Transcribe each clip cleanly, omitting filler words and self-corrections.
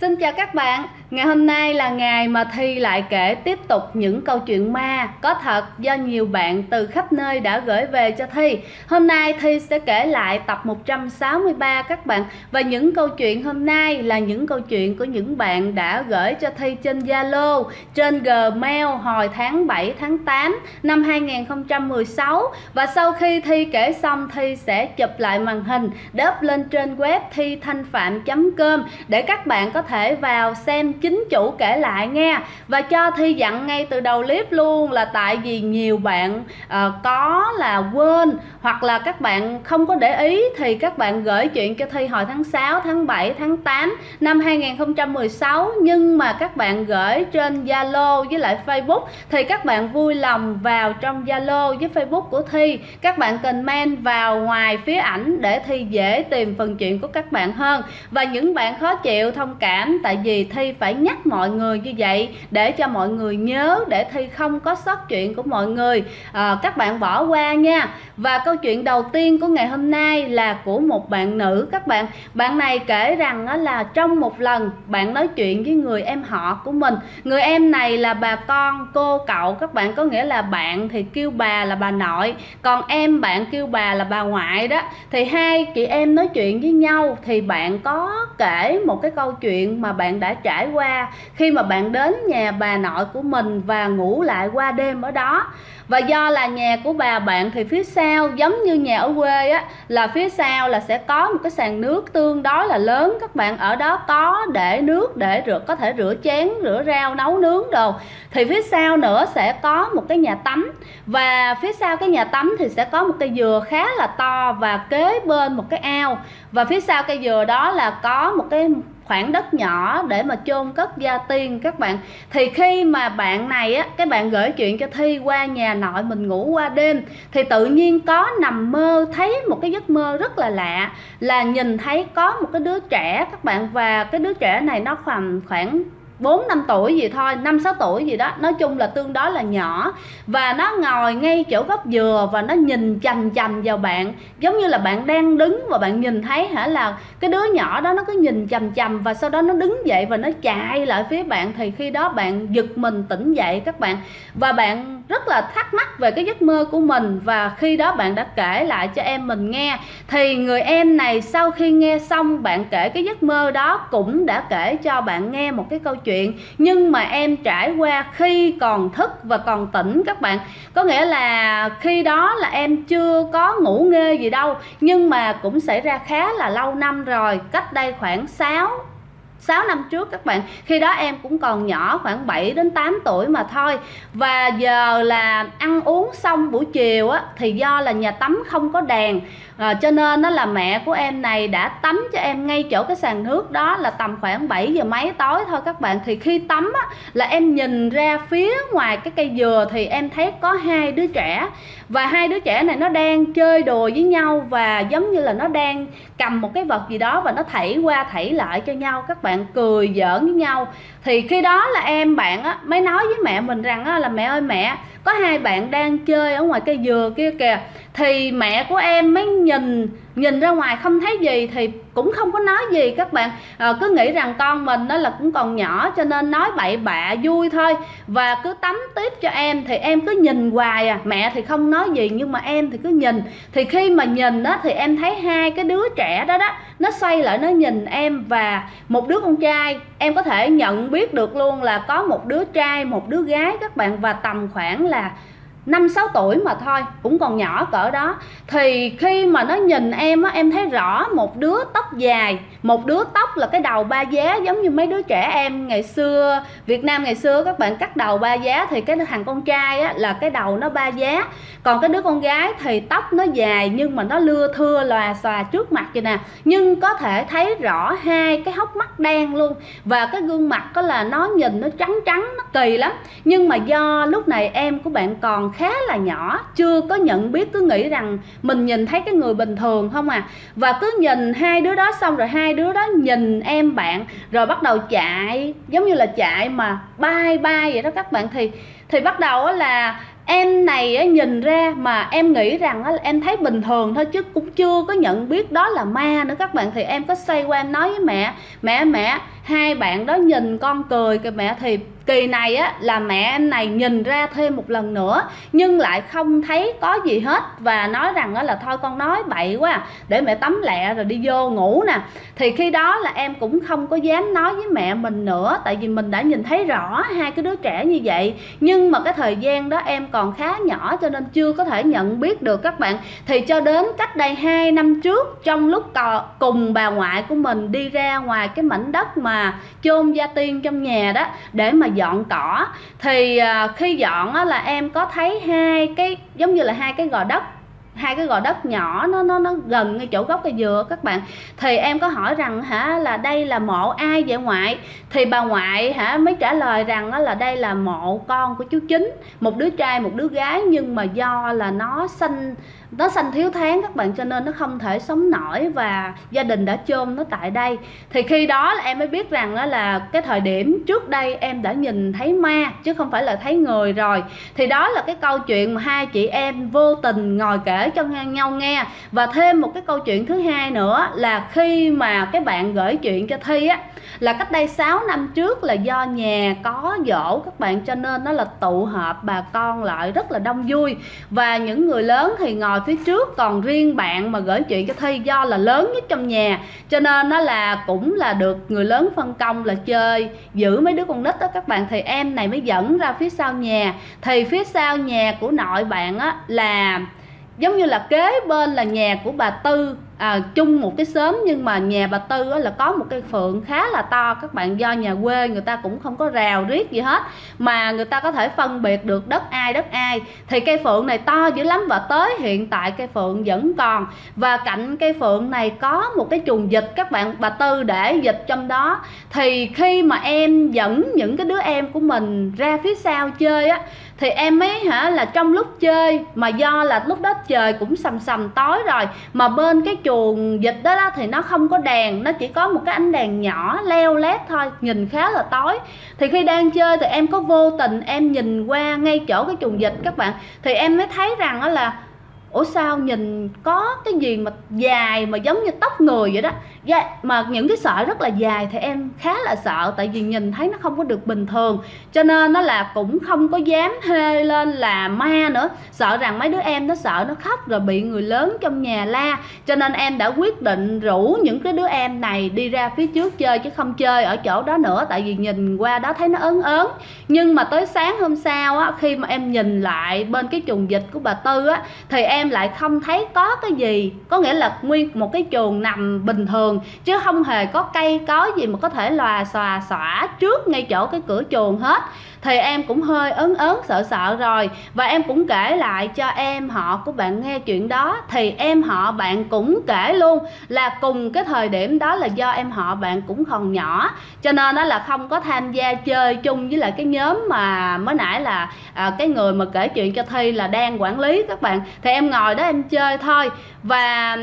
Xin chào các bạn, ngày hôm nay là ngày mà Thi lại kể tiếp tục những câu chuyện ma có thật do nhiều bạn từ khắp nơi đã gửi về cho Thi. Hôm nay Thi sẽ kể lại tập 163 các bạn. Và những câu chuyện hôm nay là những câu chuyện của những bạn đã gửi cho Thi trên Zalo, trên Gmail hồi tháng 7 tháng 8 năm 2016. Và sau khi Thi kể xong, Thi sẽ chụp lại màn hình để up lên trên web thithanhpham.com để các bạn có thể vào xem chính chủ kể lại nha. Và cho Thi dặn ngay từ đầu clip luôn là tại vì nhiều bạn có là quên hoặc là các bạn không có để ý thì các bạn gửi chuyện cho Thi hồi tháng 6, tháng 7, tháng 8 năm 2016, nhưng mà các bạn gửi trên Zalo với lại Facebook thì các bạn vui lòng vào trong Zalo với Facebook của Thi, các bạn comment vào ngoài phía ảnh để Thi dễ tìm phần chuyện của các bạn hơn. Và những bạn khó chịu thông cảm, tại vì Thi phải nhắc mọi người như vậy để cho mọi người nhớ, để Thi không có sót chuyện của mọi người, các bạn bỏ qua nha. Và câu chuyện đầu tiên của ngày hôm nay là của một bạn nữ các bạn. Bạn này kể rằng đó là trong một lần bạn nói chuyện với người em họ của mình. Người em này là bà con, cô, cậu các bạn, có nghĩa là bạn thì kêu bà là bà nội, còn em bạn kêu bà là bà ngoại đó. Thì hai chị em nói chuyện với nhau thì bạn có kể một cái câu chuyện mà bạn đã trải qua khi mà bạn đến nhà bà nội của mình và ngủ lại qua đêm ở đó. Và do là nhà của bà bạn thì phía sau giống như nhà ở quê á, là phía sau là sẽ có một cái sàn nước tương đối là lớn các bạn. Ở đó có để nước để có thể rửa chén, rửa rau, nấu nướng đồ. Thì phía sau nữa sẽ có một cái nhà tắm, và phía sau cái nhà tắm thì sẽ có một cây dừa khá là to và kế bên một cái ao. Và phía sau cây dừa đó là có một cái khoảng đất nhỏ để mà chôn cất gia tiên các bạn. Thì khi mà bạn này á, cái bạn gửi chuyện cho Thi qua nhà nội mình ngủ qua đêm, thì tự nhiên có nằm mơ thấy một cái giấc mơ rất là lạ, là nhìn thấy có một cái đứa trẻ các bạn. Và cái đứa trẻ này nó khoảng 4-5 tuổi gì thôi, 5-6 tuổi gì đó, nói chung là tương đối là nhỏ. Và nó ngồi ngay chỗ gốc dừa và nó nhìn chằm chằm vào bạn, giống như là bạn đang đứng và bạn nhìn thấy là cái đứa nhỏ đó nó cứ nhìn chằm chằm. Và sau đó nó đứng dậy và nó chạy lại phía bạn. Thì khi đó bạn giật mình tỉnh dậy các bạn, và bạn rất là thắc mắc về cái giấc mơ của mình. Và khi đó bạn đã kể lại cho em mình nghe. Thì người em này sau khi nghe xong bạn kể cái giấc mơ đó cũng đã kể cho bạn nghe một cái câu chuyện, nhưng mà em trải qua khi còn thức và còn tỉnh các bạn. Có nghĩa là khi đó là em chưa có ngủ nghê gì đâu, nhưng mà cũng xảy ra khá là lâu năm rồi, cách đây khoảng 6 năm trước các bạn. Khi đó em cũng còn nhỏ, khoảng 7 đến 8 tuổi mà thôi. Và giờ là ăn uống xong buổi chiều á, thì do là nhà tắm không có đèn, cho nên đó là mẹ của em này đã tắm cho em ngay chỗ cái sàn nước đó, là tầm khoảng 7 giờ mấy tối thôi các bạn. Thì khi tắm á, là em nhìn ra phía ngoài cái cây dừa thì em thấy có hai đứa trẻ. Và hai đứa trẻ này nó đang chơi đùa với nhau, và giống như là nó đang cầm một cái vật gì đó và nó thảy qua thảy lại cho nhau, các bạn cười giỡn với nhau. Thì khi đó là em bạn á, mới nói với mẹ mình rằng á, là mẹ ơi mẹ, có hai bạn đang chơi ở ngoài cây dừa kia kìa. Thì mẹ của em mới nhìn ra ngoài không thấy gì thì cũng không có nói gì các bạn, cứ nghĩ rằng con mình đó là cũng còn nhỏ cho nên nói bậy bạ vui thôi, và cứ tắm tiếp cho em. Thì em cứ nhìn hoài à, mẹ thì không nói gì nhưng mà em thì cứ nhìn. Thì khi mà nhìn á, thì em thấy hai cái đứa trẻ đó nó xoay lại nó nhìn em, và một đứa con trai. Em có thể nhận biết được luôn là có một đứa trai một đứa gái các bạn, và tầm khoảng là 5-6 tuổi mà thôi, cũng còn nhỏ cỡ đó. Thì khi mà nó nhìn em á, em thấy rõ một đứa tóc dài, một đứa tóc là cái đầu ba giá, giống như mấy đứa trẻ em ngày xưa, Việt Nam ngày xưa các bạn cắt đầu ba giá. Thì cái thằng con trai á, là cái đầu nó ba giá, còn cái đứa con gái thì tóc nó dài nhưng mà nó lưa thưa lòa xòa trước mặt vậy nè, nhưng có thể thấy rõ hai cái hốc mắt đen luôn. Và cái gương mặt có là nó nhìn nó trắng trắng, nó kỳ lắm. Nhưng mà do lúc này em của bạn còn khá là nhỏ, chưa có nhận biết, cứ nghĩ rằng mình nhìn thấy cái người bình thường không à. Và cứ nhìn hai đứa đó xong rồi hai đứa đó nhìn em bạn, rồi bắt đầu chạy, giống như là chạy mà bay vậy đó các bạn. Thì bắt đầu là em này nhìn ra mà em nghĩ rằng em thấy bình thường thôi, chứ cũng chưa có nhận biết đó là ma nữa các bạn. Thì em có xoay qua em nói với mẹ hai bạn đó nhìn con cười kìa mẹ. Thì kỳ này á là mẹ em này nhìn ra thêm một lần nữa nhưng lại không thấy có gì hết, và nói rằng là thôi con nói bậy quá, để mẹ tắm lẹ rồi đi vô ngủ nè. Thì khi đó là em cũng không có dám nói với mẹ mình nữa, tại vì mình đã nhìn thấy rõ hai cái đứa trẻ như vậy. Nhưng mà cái thời gian đó em còn khá nhỏ cho nên chưa có thể nhận biết được các bạn. Thì cho đến cách đây 2 năm trước, trong lúc cùng bà ngoại của mình đi ra ngoài cái mảnh đất mà chôn gia tiên trong nhà đó để mà dọn cỏ, thì khi dọn á, là em có thấy hai cái giống như là hai cái gò đất nhỏ, nó gần ngay chỗ gốc cây dừa các bạn. Thì em có hỏi rằng là đây là mộ ai vậy ngoại? Thì bà ngoại mới trả lời rằng là đây là mộ con của chú Chính, một đứa trai một đứa gái, nhưng mà do là nó sanh thiếu tháng các bạn, cho nên nó không thể sống nổi và gia đình đã chôn nó tại đây. Thì khi đó là em mới biết rằng là cái thời điểm trước đây em đã nhìn thấy ma chứ không phải là thấy người rồi. Thì đó là cái câu chuyện mà hai chị em vô tình ngồi kể cho nhau nghe. Và thêm một cái câu chuyện thứ hai nữa là khi mà cái bạn gửi chuyện cho Thi á, là cách đây 6 năm trước, là do nhà có giỗ các bạn, cho nên nó là tụ họp bà con lại rất là đông vui. Và những người lớn thì ngồi phía trước, còn riêng bạn mà gửi chuyện cho Thi do là lớn nhất trong nhà, cho nên nó là cũng là được người lớn phân công là chơi giữ mấy đứa con nít đó các bạn. Thì em này mới dẫn ra phía sau nhà. Thì phía sau nhà của nội bạn á là giống như là kế bên là nhà của bà Tư, chung một cái xóm. Nhưng mà nhà bà Tư là có một cây phượng khá là to các bạn, do nhà quê người ta cũng không có rào riết gì hết mà người ta có thể phân biệt được đất ai. Thì cây phượng này to dữ lắm, và tới hiện tại cây phượng vẫn còn. Và cạnh cây phượng này có một cái chuồng vịt các bạn, bà Tư để vịt trong đó. Thì khi mà em dẫn những cái đứa em của mình ra phía sau chơi á, thì em mới là trong lúc chơi mà do là lúc đó trời cũng sầm tối rồi, mà bên cái chuồng vịt đó thì nó không có đèn, nó chỉ có một cái ánh đèn nhỏ leo lét thôi, nhìn khá là tối. Thì khi đang chơi thì em có vô tình em nhìn qua ngay chỗ cái chuồng vịt các bạn, thì em mới thấy rằng đó là ủa sao nhìn có cái gì mà dài mà giống như tóc người vậy đó, mà những cái sợi rất là dài. Thì em khá là sợ, tại vì nhìn thấy nó không có được bình thường, cho nên nó là cũng không có dám hê lên là ma nữa, sợ rằng mấy đứa em nó sợ nó khóc rồi bị người lớn trong nhà la. Cho nên em đã quyết định rủ những cái đứa em này đi ra phía trước chơi chứ không chơi ở chỗ đó nữa, tại vì nhìn qua đó thấy nó ớn. Nhưng mà tới sáng hôm sau á, khi mà em nhìn lại bên cái chuồng vịt của bà Tư á, thì em lại không thấy có cái gì, có nghĩa là nguyên một cái chuồng nằm bình thường chứ không hề có cây có gì mà có thể lòa xòa trước ngay chỗ cái cửa chuồng hết. Thì em cũng hơi ớn sợ rồi, và em cũng kể lại cho em họ của bạn nghe chuyện đó. Thì em họ bạn cũng kể luôn là cùng cái thời điểm đó là do em họ bạn cũng còn nhỏ, cho nên đó là không có tham gia chơi chung với lại cái nhóm mà mới nãy là cái người mà kể chuyện cho Thi là đang quản lý các bạn. Thì em ngồi đó em chơi thôi. Và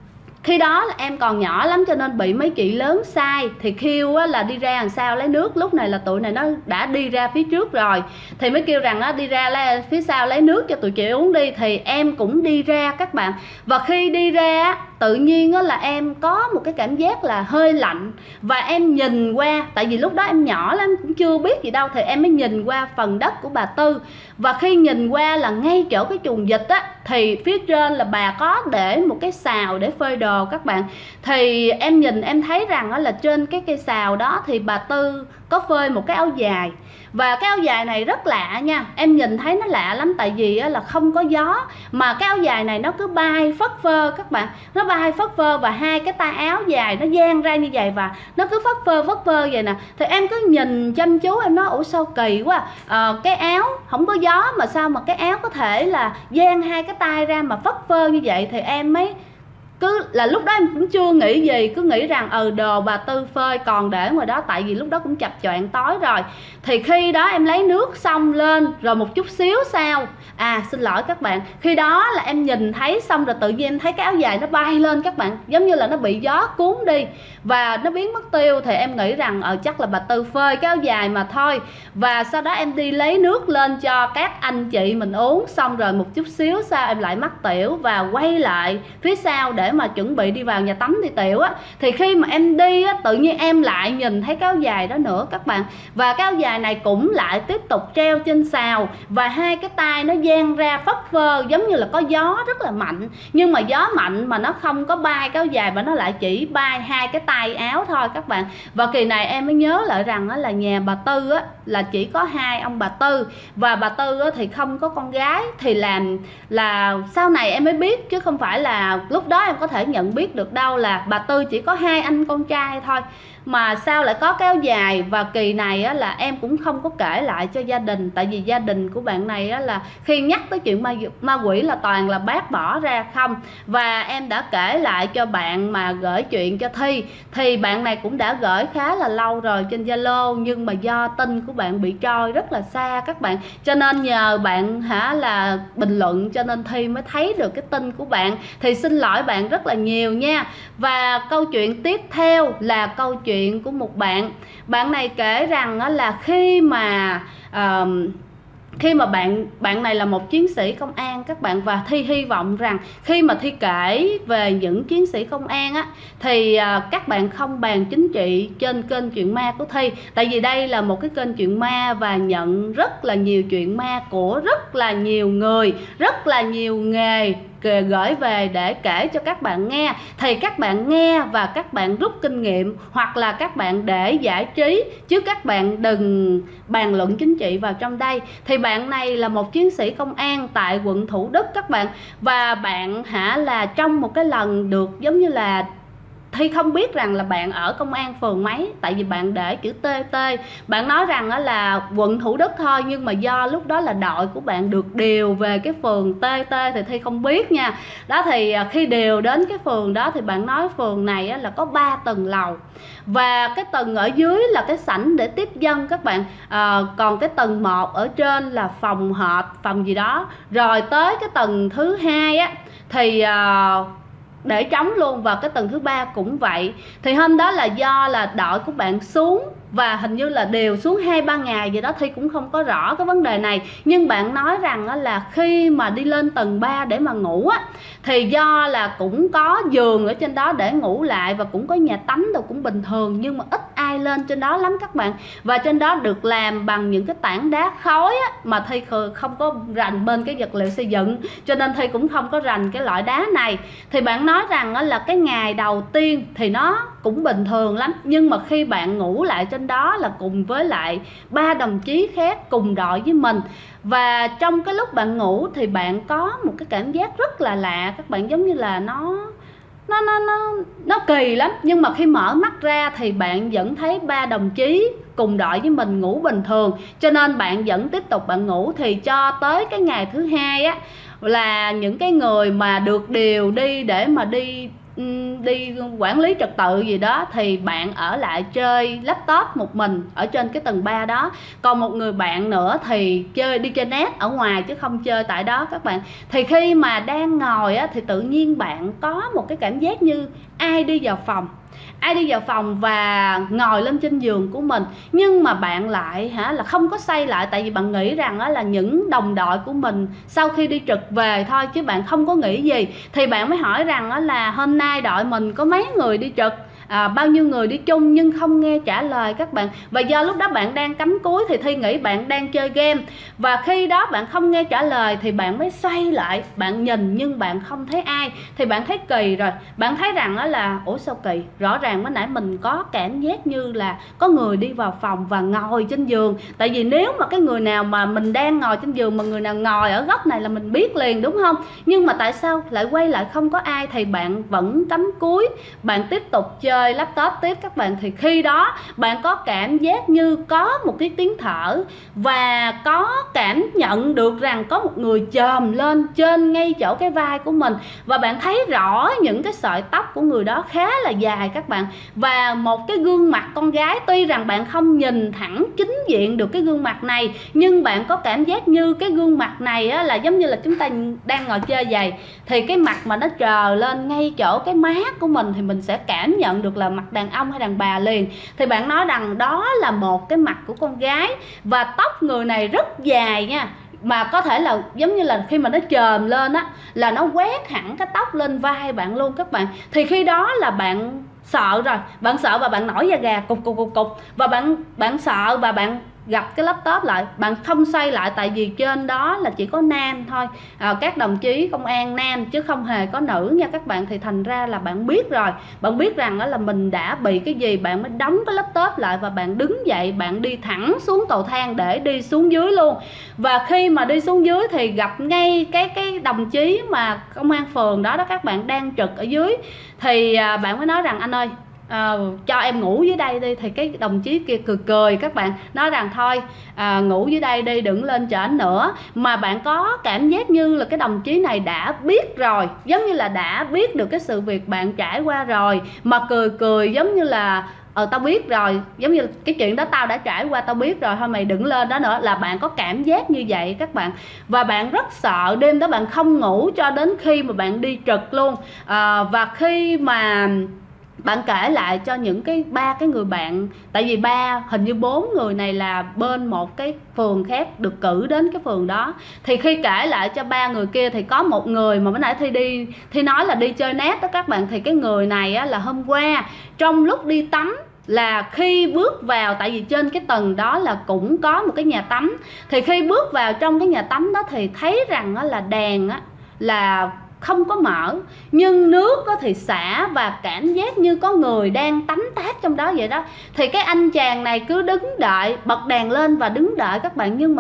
khi đó là em còn nhỏ lắm cho nên bị mấy chị lớn sai, thì kêu là đi ra đằng sau lấy nước. Lúc này là tụi này nó đã đi ra phía trước rồi, thì mới kêu rằng đi ra phía sau lấy nước cho tụi chị uống đi. Thì em cũng đi ra các bạn, và khi đi ra tự nhiên là em có một cái cảm giác là hơi lạnh. Và em nhìn qua, tại vì lúc đó em nhỏ lắm cũng chưa biết gì đâu, thì em mới nhìn qua phần đất của bà Tư. Và khi nhìn qua là ngay chỗ cái chuồng vịt á, thì phía trên là bà có để một cái xào để phơi đồ các bạn. Thì em nhìn em thấy rằng là trên cái cây xào đó thì bà Tư có phơi một cái áo dài. Và cái áo dài này rất lạ nha, em nhìn thấy nó lạ lắm, tại vì là không có gió mà cái áo dài này nó cứ bay phất phơ các bạn, nó bay phất phơ và hai cái tay áo dài nó dang ra như vậy và nó cứ phất phơ vậy nè. Thì em cứ nhìn chăm chú, em nói ủa sao kỳ quá, cái áo không có gió mà sao mà cái áo có thể là dang hai cái tay ra mà phất phơ như vậy. Thì em mới cứ là lúc đó em cũng chưa nghĩ gì, cứ nghĩ rằng đồ bà Tư phơi còn để ngoài đó, tại vì lúc đó cũng chập choạng tối rồi. Thì khi đó em lấy nước xong lên rồi một chút xíu sau, xin lỗi các bạn, khi đó là em nhìn thấy xong rồi tự nhiên em thấy cái áo dài nó bay lên các bạn, giống như là nó bị gió cuốn đi và nó biến mất tiêu. Thì em nghĩ rằng chắc là bà Tư phơi cái áo dài mà thôi. Và sau đó em đi lấy nước lên cho các anh chị mình uống, xong rồi một chút xíu sau em lại mắc tiểu và quay lại phía sau để để mà chuẩn bị đi vào nhà tắm đi tiểu á, thì khi mà em đi á, tự nhiên em lại nhìn thấy cái áo dài đó nữa các bạn. Và cái áo dài này cũng lại tiếp tục treo trên sào, và hai cái tay nó dang ra phất phơ giống như là có gió rất là mạnh, nhưng mà gió mạnh mà nó không có bay cái áo dài mà nó lại chỉ bay hai cái tay áo thôi các bạn. Và kỳ này em mới nhớ lại rằng là nhà bà Tư á, là chỉ có hai ông bà Tư, và bà Tư á, thì không có con gái. Thì làm là sau này em mới biết, chứ không phải là lúc đó em có thể nhận biết được đâu, là bà Tư chỉ có hai anh con trai thôi mà sao lại có cái áo dài. Và kỳ này á, là em cũng không có kể lại cho gia đình, tại vì gia đình của bạn này á, là khi nhắc tới chuyện ma quỷ là toàn là bác bỏ ra không. Và em đã kể lại cho bạn mà gửi chuyện cho Thi, thì bạn này cũng đã gửi khá là lâu rồi trên Zalo, nhưng mà do tin của bạn bị trôi rất là xa các bạn, cho nên nhờ bạn là bình luận cho nên Thi mới thấy được cái tin của bạn. Thì xin lỗi bạn rất là nhiều nha. Và câu chuyện tiếp theo là câu chuyện của một bạn này kể rằng là khi mà bạn này là một chiến sĩ công an các bạn, và Thi hy vọng rằng khi mà Thi kể về những chiến sĩ công an á, thì các bạn không bàn chính trị trên kênh Chuyện Ma của Thi, tại vì đây là một cái kênh chuyện ma và nhận rất là nhiều chuyện ma của rất là nhiều người, rất là nhiều nghề gửi về để kể cho các bạn nghe. Thì các bạn nghe và các bạn rút kinh nghiệm, hoặc là các bạn để giải trí, chứ các bạn đừng bàn luận chính trị vào trong đây. Thì bạn này là một chiến sĩ công an tại quận Thủ Đức các bạn, và bạn là trong một cái lần được giống như là Thi không biết rằng là bạn ở công an phường mấy, tại vì bạn để chữ TT. Bạn nói rằng là quận Thủ Đức thôi, nhưng mà do lúc đó là đội của bạn được điều về cái phường TT thì Thi không biết nha. Đó thì khi điều đến cái phường đó thì bạn nói phường này là có 3 tầng lầu, và cái tầng ở dưới là cái sảnh để tiếp dân các bạn. Còn cái tầng 1 ở trên là phòng họp, phòng gì đó. Rồi tới cái tầng thứ 2 á thì để trống luôn, và cái tầng thứ 3 cũng vậy. Thì hôm đó là do là đội của bạn xuống, và hình như là đều xuống 2-3 ngày gì đó, Thi cũng không có rõ cái vấn đề này. Nhưng bạn nói rằng là khi mà đi lên tầng 3 để mà ngủ á, thì do là cũng có giường ở trên đó để ngủ lại, và cũng có nhà tắm đâu cũng bình thường, nhưng mà ít ai lên trên đó lắm các bạn. Và trên đó được làm bằng những cái tảng đá khối á, mà Thi không có rành bên cái vật liệu xây dựng, cho nên Thi cũng không có rành cái loại đá này. Thì bạn nói rằng là cái ngày đầu tiên thì nó cũng bình thường lắm, nhưng mà khi bạn ngủ lại trên đó là cùng với lại 3 đồng chí khác cùng đội với mình, và trong cái lúc bạn ngủ thì bạn có một cái cảm giác rất là lạ các bạn, giống như là nó kỳ lắm. Nhưng mà khi mở mắt ra thì bạn vẫn thấy 3 đồng chí cùng đội với mình ngủ bình thường, cho nên bạn vẫn tiếp tục bạn ngủ. Thì cho tới cái ngày thứ 2 á, là những cái người mà được điều đi để mà đi quản lý trật tự gì đó, thì bạn ở lại chơi laptop một mình ở trên cái tầng 3 đó. Còn một người bạn nữa thì đi chơi net ở ngoài chứ không chơi tại đó các bạn. Thì khi mà đang ngồi á, thì tự nhiên bạn có một cái cảm giác như ai đi vào phòng và ngồi lên trên giường của mình. Nhưng mà bạn lại là không có xây lại, tại vì bạn nghĩ rằng là những đồng đội của mình sau khi đi trực về thôi, chứ bạn không có nghĩ gì. Thì bạn mới hỏi rằng là hôm nay đội mình có mấy người đi trực, bao nhiêu người đi chung, nhưng không nghe trả lời các bạn. Và do lúc đó bạn đang cắm cúi thì Thi nghĩ bạn đang chơi game, và khi đó bạn không nghe trả lời thì bạn mới xoay lại, bạn nhìn nhưng bạn không thấy ai. Thì bạn thấy kỳ rồi, bạn thấy rằng là ủa sao kỳ, rõ ràng mới nãy mình có cảm giác như là có người đi vào phòng và ngồi trên giường. Tại vì nếu mà cái người nào mà mình đang ngồi trên giường mà người nào ngồi ở góc này là mình biết liền đúng không? Nhưng mà tại sao lại quay lại không có ai? Thì bạn vẫn cắm cúi, bạn tiếp tục chơi laptop tiếp các bạn. Thì khi đó bạn có cảm giác như có một cái tiếng thở, và có cảm nhận được rằng có một người chồm lên trên ngay chỗ cái vai của mình, và bạn thấy rõ những cái sợi tóc của người đó khá là dài các bạn, và một cái gương mặt con gái. Tuy rằng bạn không nhìn thẳng chính diện được cái gương mặt này, nhưng bạn có cảm giác như cái gương mặt này á, là giống như là chúng ta đang ngồi chơi vậy, thì cái mặt mà nó trờ lên ngay chỗ cái má của mình thì mình sẽ cảm nhận được là mặt đàn ông hay đàn bà liền. Thì bạn nói rằng đó là một cái mặt của con gái, và tóc người này rất dài nha, mà có thể là giống như là khi mà nó chồm lên á là nó quét hẳn cái tóc lên vai bạn luôn các bạn. Thì khi đó là bạn sợ rồi, bạn sợ và bạn nổi da gà cục cục cục cục, và bạn sợ và bạn gặp cái laptop lại, bạn không xoay lại tại vì trên đó là chỉ có nam thôi, các đồng chí công an nam chứ không hề có nữ nha các bạn. Thì thành ra là bạn biết rồi, bạn biết rằng đó là mình đã bị cái gì, bạn mới đóng cái laptop lại và bạn đứng dậy, bạn đi thẳng xuống cầu thang để đi xuống dưới luôn. Và khi mà đi xuống dưới thì gặp ngay cái đồng chí mà công an phường đó các bạn đang trực ở dưới. Thì bạn mới nói rằng anh ơi, cho em ngủ dưới đây đi. Thì cái đồng chí kia cười cười các bạn, nói rằng thôi ngủ dưới đây đi, đừng lên trển nữa. Mà bạn có cảm giác như là cái đồng chí này đã biết rồi, giống như là đã biết được cái sự việc bạn trải qua rồi, mà cười cười giống như là tao biết rồi, giống như cái chuyện đó tao đã trải qua, tao biết rồi, thôi mày đừng lên đó nữa. Là bạn có cảm giác như vậy các bạn. Và bạn rất sợ, đêm đó bạn không ngủ cho đến khi mà bạn đi trực luôn. Và khi mà bạn kể lại cho những ba cái người bạn, tại vì hình như 4 người này là bên một cái phường khác được cử đến cái phường đó. Thì khi kể lại cho 3 người kia thì có một người mà mới nãy Thi nói là đi chơi net đó các bạn. Thì cái người này á, là hôm qua trong lúc đi tắm, là khi bước vào, tại vì trên cái tầng đó là cũng có một cái nhà tắm, thì khi bước vào trong cái nhà tắm đó thì thấy rằng á, là đèn á, là không có mở, nhưng nước thì xả và cảm giác như có người đang tắm táp trong đó vậy đó. Thì cái anh chàng này cứ đứng đợi, bật đèn lên và đứng đợi các bạn, nhưng mà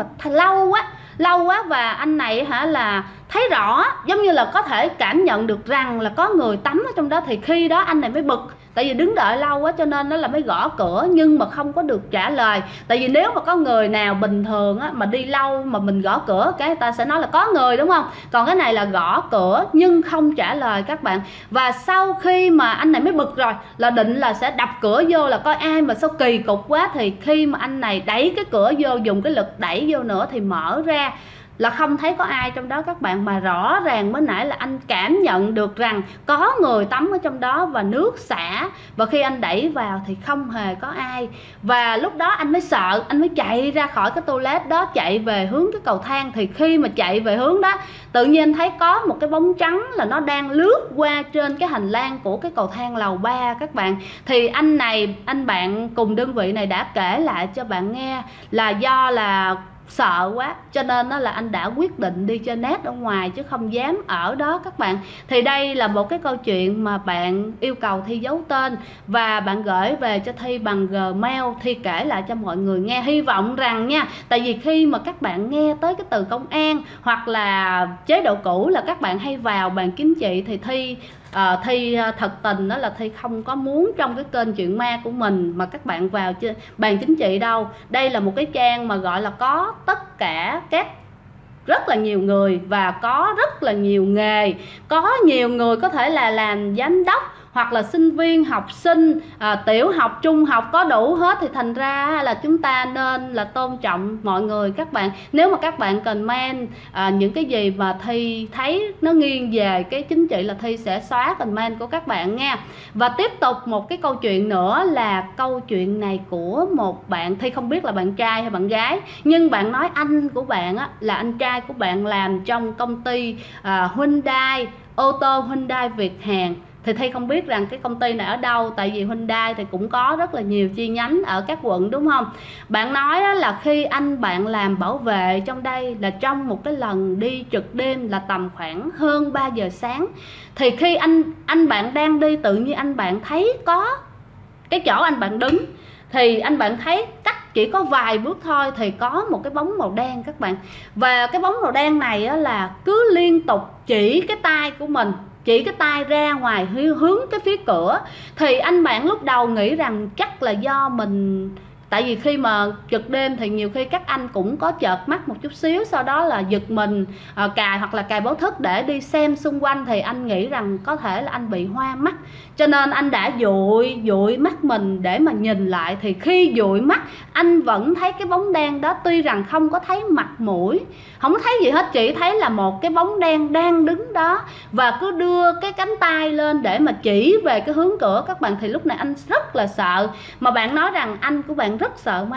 lâu quá và anh này là thấy rõ, giống như là có thể cảm nhận được rằng là có người tắm ở trong đó. Thì khi đó anh này mới bực, tại vì đứng đợi lâu quá cho nên nó là mới gõ cửa nhưng mà không có được trả lời. Tại vì nếu mà có người nào bình thường á, mà đi lâu mà mình gõ cửa cái người ta sẽ nói là có người, đúng không? Còn cái này là gõ cửa nhưng không trả lời các bạn. Và sau khi mà anh này mới bực rồi, là định là sẽ đập cửa vô là coi ai, mà sao kỳ cục quá. Thì khi mà anh này đẩy cái cửa vô, dùng cái lực đẩy vô nữa thì mở ra là không thấy có ai trong đó các bạn. Mà rõ ràng mới nãy là anh cảm nhận được rằng có người tắm ở trong đó và nước xả, và khi anh đẩy vào thì không hề có ai. Và lúc đó anh mới sợ, anh mới chạy ra khỏi cái toilet đó, chạy về hướng cái cầu thang. Thì khi mà chạy về hướng đó, tự nhiên anh thấy có một cái bóng trắng là nó đang lướt qua trên cái hành lang của cái cầu thang lầu 3 các bạn. Thì anh bạn cùng đơn vị này đã kể lại cho bạn nghe là do là sợ quá cho nên đó là anh đã quyết định đi chơi net ở ngoài chứ không dám ở đó các bạn. Thì đây là một cái câu chuyện mà bạn yêu cầu Thi giấu tên và bạn gửi về cho Thi bằng Gmail. Thi kể lại cho mọi người nghe, hy vọng rằng nha, tại vì khi mà các bạn nghe tới cái từ công an hoặc là chế độ cũ là các bạn hay vào bàn chính trị, thì Thi thật tình đó là Thi không có muốn trong cái kênh chuyện ma của mình mà các bạn vào bàn chính trị đâu. Đây là một cái trang mà gọi là có tất cả rất là nhiều người và có rất là nhiều nghề. Có nhiều người có thể là làm giám đốc hoặc là sinh viên, học sinh, tiểu học, trung học, có đủ hết. Thì thành ra là chúng ta nên là tôn trọng mọi người các bạn. Nếu mà các bạn comment những cái gì mà Thi thấy nó nghiêng về cái chính trị là Thi sẽ xóa comment của các bạn nha. Và tiếp tục một cái câu chuyện nữa là câu chuyện này của một bạn, Thi không biết là bạn trai hay bạn gái, nhưng bạn nói anh của bạn á, là anh trai của bạn làm trong công ty Hyundai, ô tô Hyundai Việt Hàn. Thì Thi không biết rằng cái công ty này ở đâu, tại vì Hyundai thì cũng có rất là nhiều chi nhánh ở các quận, đúng không? Bạn nói là khi anh bạn làm bảo vệ trong đây là trong một cái lần đi trực đêm là tầm khoảng hơn 3 giờ sáng. Thì khi anh bạn đang đi, tự nhiên anh bạn thấy có cái chỗ anh bạn đứng, thì anh bạn thấy cách chỉ có vài bước thôi thì có một cái bóng màu đen các bạn. Và cái bóng màu đen này á, là cứ liên tục chỉ cái tay của mình, chỉ cái tay ra ngoài hướng cái phía cửa. Thì anh bạn lúc đầu nghĩ rằng chắc là do mình, tại vì khi mà trực đêm thì nhiều khi các anh cũng có chợp mắt một chút xíu, sau đó là giật mình cài hoặc là cài báo thức để đi xem xung quanh. Thì anh nghĩ rằng có thể là anh bị hoa mắt, cho nên anh đã dụi mắt mình để mà nhìn lại. Thì khi dụi mắt anh vẫn thấy cái bóng đen đó, tuy rằng không có thấy mặt mũi, không có thấy gì hết, chỉ thấy là một cái bóng đen đang đứng đó và cứ đưa cái cánh tay lên để mà chỉ về cái hướng cửa các bạn. Thì lúc này anh rất là sợ, mà bạn nói rằng anh của bạn rất sợ ma.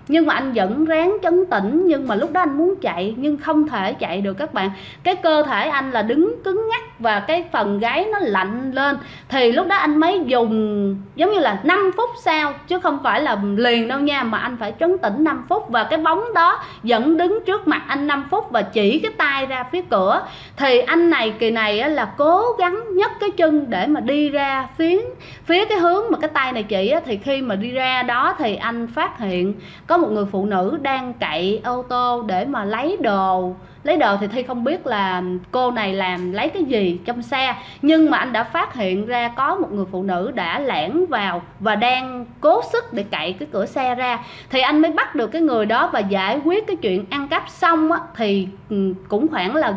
nhưng mà anh vẫn ráng trấn tĩnh. Nhưng mà lúc đó anh muốn chạy nhưng không thể chạy được các bạn. Cái cơ thể anh là đứng cứng ngắc và cái phần gáy nó lạnh lên. Thì lúc đó anh mới dùng giống như là 5 phút sau, chứ không phải là liền đâu nha, mà anh phải trấn tĩnh 5 phút. Và cái bóng đó vẫn đứng trước mặt anh 5 phút và chỉ cái tay ra phía cửa. Thì anh này kỳ này là cố gắng nhấc cái chân để mà đi ra phía cái hướng mà cái tay này chỉ. Thì khi mà đi ra đó thì anh phát hiện có một người phụ nữ đang cậy ô tô để mà lấy đồ thì Thi không biết là cô này làm lấy cái gì trong xe, nhưng mà anh đã phát hiện ra có một người phụ nữ đã lẻn vào và đang cố sức để cậy cái cửa xe ra. Thì anh mới bắt được cái người đó và giải quyết cái chuyện ăn cắp xong thì cũng khoảng là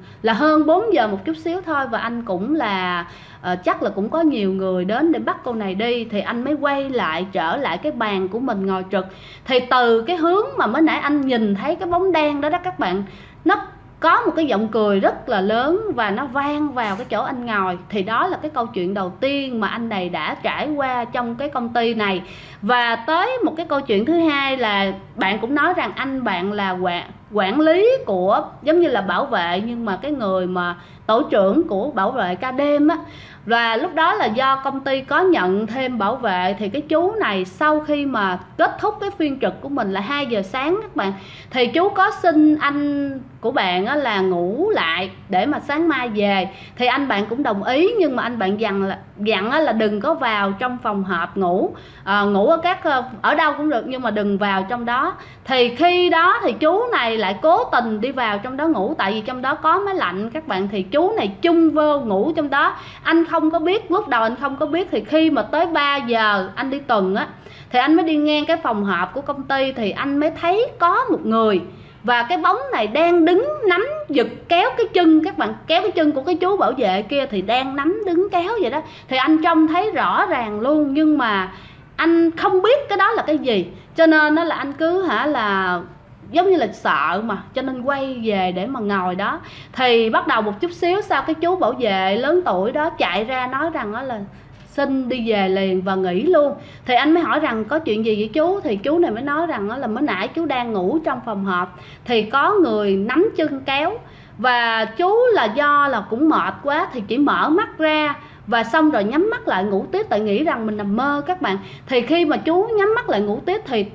hơn 4 giờ một chút xíu thôi. Và anh cũng là chắc là cũng có nhiều người đến để bắt cô này đi. Thì anh mới quay lại trở lại cái bàn của mình ngồi trực. Thì từ cái hướng mà mới nãy anh nhìn thấy cái bóng đen đó các bạn, nó có một cái giọng cười rất là lớn và nó vang vào cái chỗ anh ngồi. Thì đó là cái câu chuyện đầu tiên mà anh này đã trải qua trong cái công ty này. Và tới một cái câu chuyện thứ hai là bạn cũng nói rằng bạn là quản lý của giống như là bảo vệ, nhưng mà cái người mà tổ trưởng của bảo vệ ca đêm á. Và lúc đó là do công ty có nhận thêm bảo vệ, thì cái chú này sau khi mà kết thúc cái phiên trực của mình là 2 giờ sáng các bạn, thì chú có xin anh của bạn là ngủ lại để mà sáng mai về. Thì anh bạn cũng đồng ý, nhưng mà anh bạn dặn là đừng có vào trong phòng họp ngủ, ngủ ở đâu cũng được nhưng mà đừng vào trong đó. Thì khi đó thì chú này lại cố tình đi vào trong đó ngủ, tại vì trong đó có máy lạnh các bạn. Thì chú này chung vô ngủ trong đó. Anh không có biết, lúc đầu anh không có biết. Thì khi mà tới 3 giờ anh đi tuần thì anh mới đi ngang cái phòng họp của công ty, thì anh mới thấy có một người và cái bóng này đang đứng nắm giật kéo cái chân các bạn, kéo cái chân của cái chú bảo vệ kia, thì đang nắm đứng kéo vậy đó. Thì anh trông thấy rõ ràng luôn, nhưng mà anh không biết cái đó là cái gì, cho nên là anh cứ là giống như là sợ mà, cho nên quay về để mà ngồi đó. Thì bắt đầu một chút xíu sau, cái chú bảo vệ lớn tuổi đó chạy ra nói rằng là xin đi về liền và nghỉ luôn. Thì anh mới hỏi rằng có chuyện gì vậy chú? Thì chú này mới nói rằng là mới nãy chú đang ngủ trong phòng họp thì có người nắm chân kéo, và chú là do là cũng mệt quá thì chỉ mở mắt ra và xong rồi nhắm mắt lại ngủ tiếp, tại nghĩ rằng mình nằm mơ các bạn. Thì khi mà chú nhắm mắt lại ngủ tiếp thì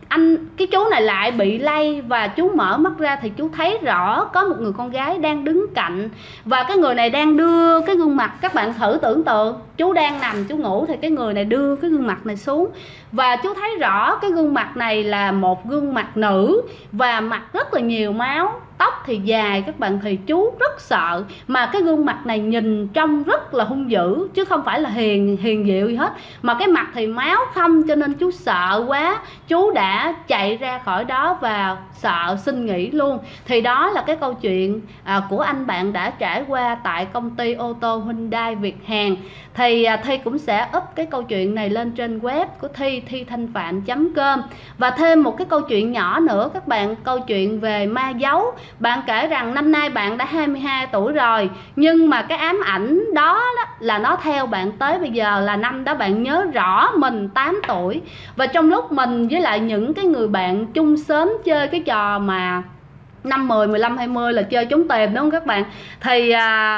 cái chú này lại bị lay, và chú mở mắt ra thì chú thấy rõ có một người con gái đang đứng cạnh, và cái người này đang đưa cái gương mặt. Các bạn thử tưởng tượng, chú đang nằm chú ngủ thì cái người này đưa cái gương mặt này xuống, và chú thấy rõ cái gương mặt này là một gương mặt nữ và mặt rất là nhiều máu, tóc thì dài các bạn. Thì chú rất sợ, mà cái gương mặt này nhìn trông rất là hung dữ chứ không phải là hiền dịu gì hết, mà cái mặt thì máu không, cho nên chú sợ quá, chú đã chạy ra khỏi đó và sợ xin nghỉ luôn. Thì đó là cái câu chuyện của anh bạn đã trải qua tại công ty ô tô Hyundai Việt Hàn. Thì Thi cũng sẽ up cái câu chuyện này lên trên web của Thi, thithanhpham.com. Và thêm một cái câu chuyện nhỏ nữa các bạn, câu chuyện về ma dấu. Bạn kể rằng năm nay bạn đã 22 tuổi rồi, nhưng mà cái ám ảnh đó là nó theo bạn tới bây giờ, là năm đó bạn nhớ rõ mình 8 tuổi. Và trong lúc mình với lại những cái người bạn chung xóm chơi cái trò mà năm 10, 15, 20 là chơi trốn tìm đúng không các bạn. Thì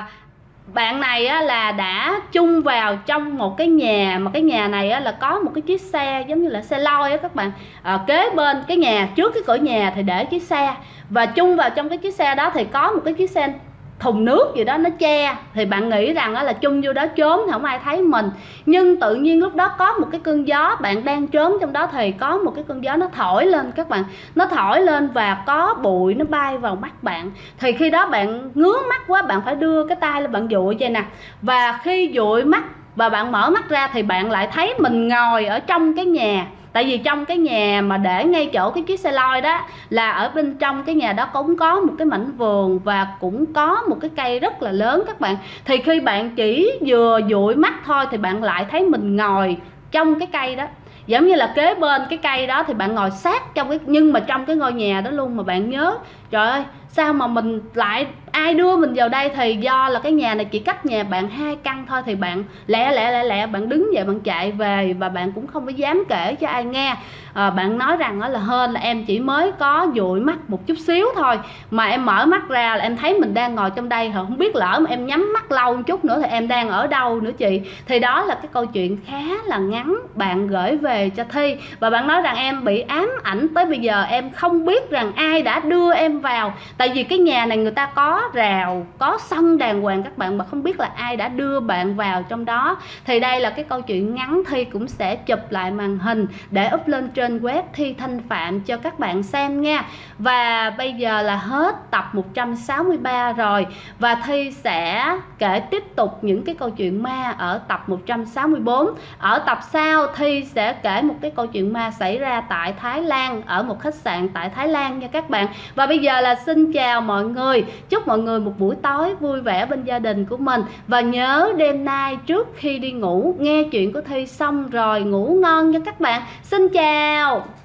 bạn này là đã chung vào trong một cái nhà, mà cái nhà này là có một cái chiếc xe giống như là xe lôi các bạn, kế bên cái nhà, trước cái cửa nhà thì để chiếc xe, và chung vào trong cái chiếc xe đó thì có một cái chiếc xe thùng nước gì đó nó che. Thì bạn nghĩ rằng là chung vô đó trốn thì không ai thấy mình, nhưng tự nhiên lúc đó có một cái cơn gió, bạn đang trốn trong đó thì có một cái cơn gió nó thổi lên các bạn, nó thổi lên và có bụi nó bay vào mắt bạn. Thì khi đó bạn ngứa mắt quá, bạn phải đưa cái tay lên bạn dụi vậy nè, và khi dụi mắt và bạn mở mắt ra thì bạn lại thấy mình ngồi ở trong cái nhà. Tại vì trong cái nhà mà để ngay chỗ cái chiếc xe lôi đó, là ở bên trong cái nhà đó cũng có một cái mảnh vườn và cũng có một cái cây rất là lớn các bạn. Thì khi bạn chỉ vừa dụi mắt thôi thì bạn lại thấy mình ngồi trong cái cây đó, giống như là kế bên cái cây đó, thì bạn ngồi sát trong nhưng mà trong cái ngôi nhà đó luôn. Mà bạn nhớ trời ơi, sao mà mình lại ai đưa mình vào đây thì do là cái nhà này chỉ cách nhà bạn 2 căn thôi, thì bạn lẹ bạn đứng dậy bạn chạy về, và bạn cũng không có dám kể cho ai nghe. Bạn nói rằng là hên là em chỉ mới có dụi mắt một chút xíu thôi, mà em mở mắt ra là em thấy mình đang ngồi trong đây, không biết lỡ mà em nhắm mắt lâu một chút nữa thì em đang ở đâu nữa chị. Thì đó là cái câu chuyện khá là ngắn bạn gửi về cho Thi, và bạn nói rằng em bị ám ảnh tới bây giờ em không biết rằng ai đã đưa em vào. Tại vì cái nhà này người ta có rào, có sân đàng hoàng các bạn, mà không biết là ai đã đưa bạn vào trong đó. Thì đây là cái câu chuyện ngắn, Thi cũng sẽ chụp lại màn hình để up lên trên web Thi Thanh Phạm cho các bạn xem nha. Và bây giờ là hết tập 163 rồi, và Thi sẽ kể tiếp tục những cái câu chuyện ma ở tập 164. Ở tập sau Thi sẽ kể một cái câu chuyện ma xảy ra tại Thái Lan, ở một khách sạn tại Thái Lan nha các bạn. Và bây giờ là xin chào mọi người, chúc mọi người một buổi tối vui vẻ bên gia đình của mình. Và nhớ đêm nay trước khi đi ngủ nghe chuyện của Thi xong rồi ngủ ngon nha các bạn. Xin chào.